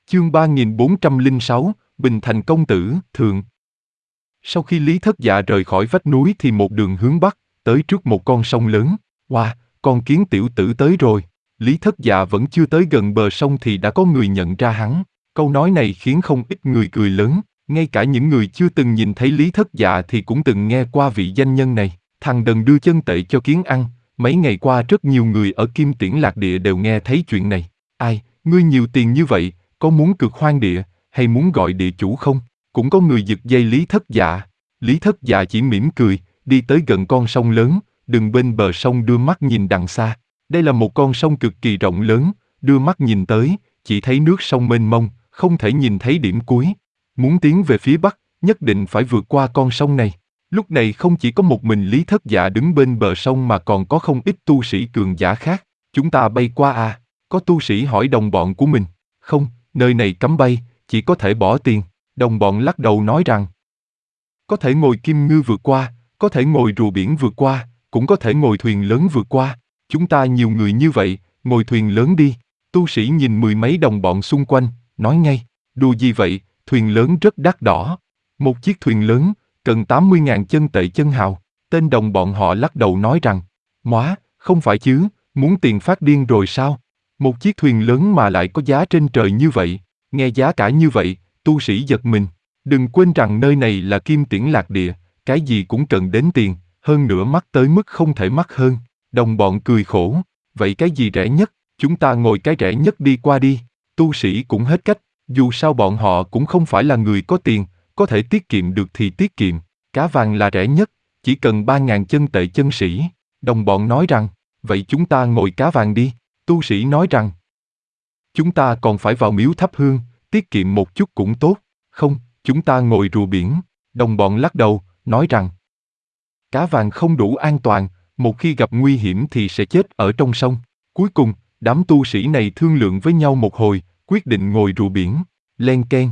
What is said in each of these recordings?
Chương 3406, Bình Thành công tử, thượng. Sau khi Lý Thất Dạ rời khỏi vách núi thì một đường hướng bắc, tới trước một con sông lớn. Wow, con kiến tiểu tử tới rồi. Lý Thất Dạ vẫn chưa tới gần bờ sông thì đã có người nhận ra hắn. Câu nói này khiến không ít người cười lớn, ngay cả những người chưa từng nhìn thấy Lý Thất Dạ thì cũng từng nghe qua vị danh nhân này. Thằng đần đưa chân tệ cho kiến ăn, mấy ngày qua rất nhiều người ở Kim Tiễn Lạc Địa đều nghe thấy chuyện này. Ai, ngươi nhiều tiền như vậy, có muốn cực hoang địa, hay muốn gọi địa chủ không? Cũng có người giật dây Lý Thất Dạ. Lý Thất Dạ chỉ mỉm cười, đi tới gần con sông lớn, đứng bên bờ sông đưa mắt nhìn đằng xa. Đây là một con sông cực kỳ rộng lớn, đưa mắt nhìn tới, chỉ thấy nước sông mênh mông, không thể nhìn thấy điểm cuối. Muốn tiến về phía bắc, nhất định phải vượt qua con sông này. Lúc này không chỉ có một mình Lý Thất Dạ đứng bên bờ sông mà còn có không ít tu sĩ cường giả khác. Chúng ta bay qua à? Có tu sĩ hỏi đồng bọn của mình. Không, nơi này cấm bay, chỉ có thể bỏ tiền. Đồng bọn lắc đầu nói rằng, có thể ngồi kim ngư vượt qua, có thể ngồi rùa biển vượt qua, cũng có thể ngồi thuyền lớn vượt qua. Chúng ta nhiều người như vậy, ngồi thuyền lớn đi. Tu sĩ nhìn mười mấy đồng bọn xung quanh, nói ngay, đùa gì vậy, thuyền lớn rất đắt đỏ. Một chiếc thuyền lớn, cần 80.000 chân tệ chân hào. Tên đồng bọn họ lắc đầu nói rằng, móa, không phải chứ, muốn tiền phát điên rồi sao? Một chiếc thuyền lớn mà lại có giá trên trời như vậy, nghe giá cả như vậy, tu sĩ giật mình. Đừng quên rằng nơi này là Kim Tiễn Lạc Địa, cái gì cũng cần đến tiền, hơn nữa mắc tới mức không thể mắc hơn. Đồng bọn cười khổ, vậy cái gì rẻ nhất, chúng ta ngồi cái rẻ nhất đi qua đi. Tu sĩ cũng hết cách, dù sao bọn họ cũng không phải là người có tiền, có thể tiết kiệm được thì tiết kiệm. Cá vàng là rẻ nhất, chỉ cần 3.000 chân tệ chân sĩ. Đồng bọn nói rằng, vậy chúng ta ngồi cá vàng đi. Tu sĩ nói rằng, chúng ta còn phải vào miếu thắp hương, tiết kiệm một chút cũng tốt. Không, chúng ta ngồi rùa biển. Đồng bọn lắc đầu, nói rằng, cá vàng không đủ an toàn, một khi gặp nguy hiểm thì sẽ chết ở trong sông. Cuối cùng, đám tu sĩ này thương lượng với nhau một hồi, quyết định ngồi rùa biển. Len keng.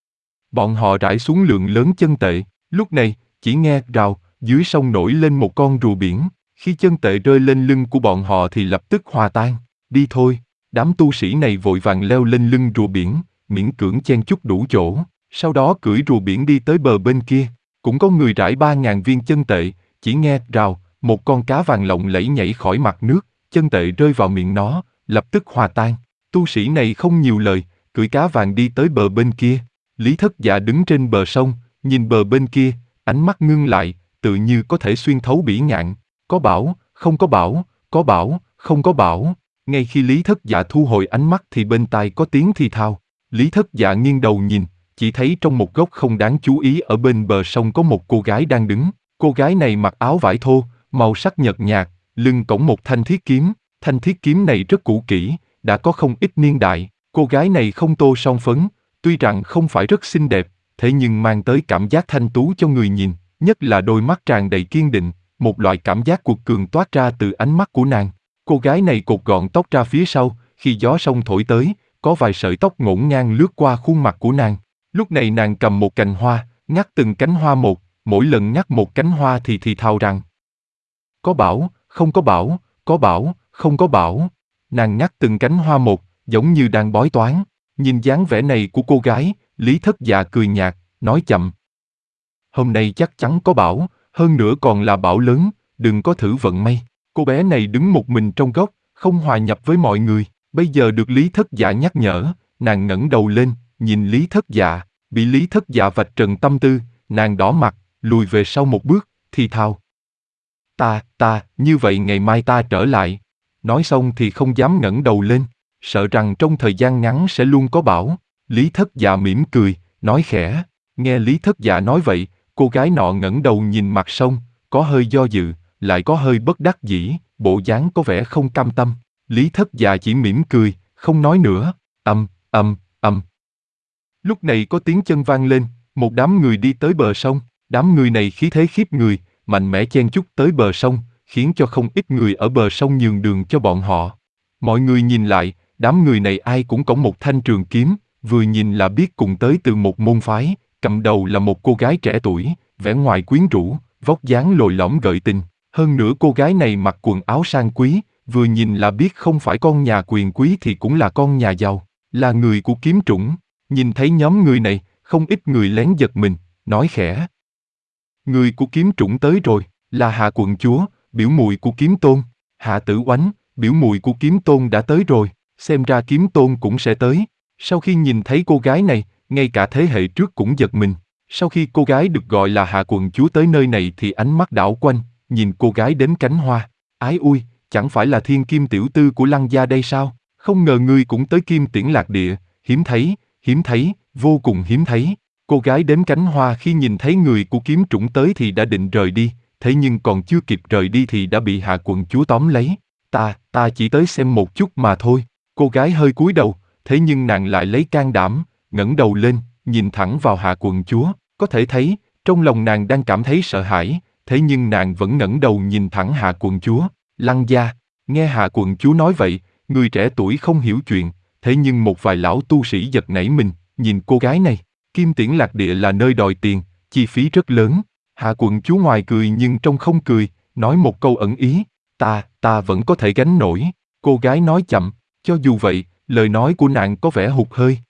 Bọn họ rải xuống lượng lớn chân tệ. Lúc này, chỉ nghe rào, dưới sông nổi lên một con rùa biển. Khi chân tệ rơi lên lưng của bọn họ thì lập tức hòa tan. Đi thôi. Đám tu sĩ này vội vàng leo lên lưng rùa biển, miễn cưỡng chen chúc đủ chỗ. Sau đó cưỡi rùa biển đi tới bờ bên kia. Cũng có người rải 3.000 viên chân tệ, chỉ nghe rào, một con cá vàng lộng lẫy nhảy khỏi mặt nước, chân tệ rơi vào miệng nó, lập tức hòa tan. Tu sĩ này không nhiều lời, cưỡi cá vàng đi tới bờ bên kia. Lý Thất Dạ đứng trên bờ sông, nhìn bờ bên kia, ánh mắt ngưng lại, tự như có thể xuyên thấu bỉ ngạn. Có bảo, không có bảo, có bảo, không có bảo. Ngay khi Lý Thất Dạ thu hồi ánh mắt thì bên tai có tiếng thì thào. Lý Thất Dạ nghiêng đầu nhìn, chỉ thấy trong một góc không đáng chú ý ở bên bờ sông có một cô gái đang đứng. Cô gái này mặc áo vải thô, màu sắc nhợt nhạt, lưng cõng một thanh thiết kiếm. Thanh thiết kiếm này rất cũ kỹ, đã có không ít niên đại. Cô gái này không tô son phấn, tuy rằng không phải rất xinh đẹp, thế nhưng mang tới cảm giác thanh tú cho người nhìn, nhất là đôi mắt tràn đầy kiên định, một loại cảm giác cuột cường toát ra từ ánh mắt của nàng. Cô gái này cột gọn tóc ra phía sau, khi gió sông thổi tới, có vài sợi tóc ngổn ngang lướt qua khuôn mặt của nàng. Lúc này nàng cầm một cành hoa, ngắt từng cánh hoa một, mỗi lần ngắt một cánh hoa thì thào rằng, có bảo, không có bảo, có bảo, không có bảo. Nàng ngắt từng cánh hoa một, giống như đang bói toán. Nhìn dáng vẻ này của cô gái, Lý Thất Dạ cười nhạt, nói chậm. Hôm nay chắc chắn có bảo, hơn nữa còn là bảo lớn, đừng có thử vận may. Cô bé này đứng một mình trong góc, không hòa nhập với mọi người. Bây giờ được Lý Thất Dạ nhắc nhở, nàng ngẩng đầu lên, nhìn Lý Thất Dạ, bị Lý Thất Dạ vạch trần tâm tư, nàng đỏ mặt, lùi về sau một bước, thì thào. Như vậy ngày mai ta trở lại. Nói xong thì không dám ngẩng đầu lên, sợ rằng trong thời gian ngắn sẽ luôn có bảo. Lý Thất Dạ mỉm cười, nói khẽ. Nghe Lý Thất Dạ nói vậy, cô gái nọ ngẩng đầu nhìn mặt sông, có hơi do dự, lại có hơi bất đắc dĩ, bộ dáng có vẻ không cam tâm. Lý Thất Dạ chỉ mỉm cười, không nói nữa. Lúc này có tiếng chân vang lên, một đám người đi tới bờ sông. Đám người này khí thế khiếp người, mạnh mẽ chen chúc tới bờ sông, khiến cho không ít người ở bờ sông nhường đường cho bọn họ. Mọi người nhìn lại, đám người này ai cũng cõng một thanh trường kiếm, vừa nhìn là biết cùng tới từ một môn phái, cầm đầu là một cô gái trẻ tuổi, vẻ ngoài quyến rũ, vóc dáng lồi lõm gợi tình. Hơn nữa cô gái này mặc quần áo sang quý, vừa nhìn là biết không phải con nhà quyền quý thì cũng là con nhà giàu. là người của kiếm trũng. Nhìn thấy nhóm người này, không ít người lén giật mình, nói khẽ. Người của kiếm trũng tới rồi, là Hạ quận chúa, biểu muội của kiếm tôn. Hạ Tử Oánh, biểu muội của kiếm tôn đã tới rồi, xem ra kiếm tôn cũng sẽ tới. Sau khi nhìn thấy cô gái này, ngay cả thế hệ trước cũng giật mình. Sau khi cô gái được gọi là Hạ quận chúa tới nơi này thì ánh mắt đảo quanh, nhìn cô gái đếm cánh hoa. Ái ui, chẳng phải là thiên kim tiểu tư của Lăng gia đây sao? Không ngờ ngươi cũng tới Kim Tiễn Lạc Địa, hiếm thấy, vô cùng hiếm thấy. Cô gái đếm cánh hoa khi nhìn thấy người của kiếm trũng tới thì đã định rời đi, thế nhưng còn chưa kịp rời đi thì đã bị Hạ quận chúa tóm lấy. Ta chỉ tới xem một chút mà thôi. Cô gái hơi cúi đầu, thế nhưng nàng lại lấy can đảm, ngẩng đầu lên, nhìn thẳng vào Hạ quận chúa. Có thể thấy, trong lòng nàng đang cảm thấy sợ hãi, thế nhưng nàng vẫn ngẩng đầu nhìn thẳng Hạ quận chúa. Lăng gia, nghe Hạ quận chúa nói vậy, người trẻ tuổi không hiểu chuyện, thế nhưng một vài lão tu sĩ giật nảy mình, nhìn cô gái này. Kim Tiễn Lạc Địa là nơi đòi tiền, chi phí rất lớn. Hạ quận chúa ngoài cười nhưng trong không cười, nói một câu ẩn ý. Ta vẫn có thể gánh nổi. Cô gái nói chậm, cho dù vậy, lời nói của nàng có vẻ hụt hơi.